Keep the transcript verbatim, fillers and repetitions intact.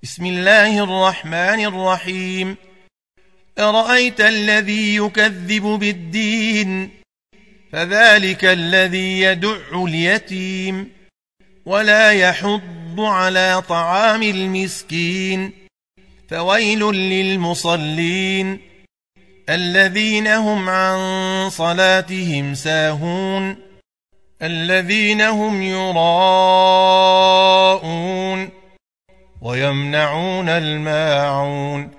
بسم الله الرحمن الرحيم. أرأيت الذي يكذب بالدين فذلك الذي يدع اليتيم ولا يحض على طعام المسكين فويل للمصلين الذين هم عن صلاتهم ساهون الذين هم يراءون ويمنعون الماعون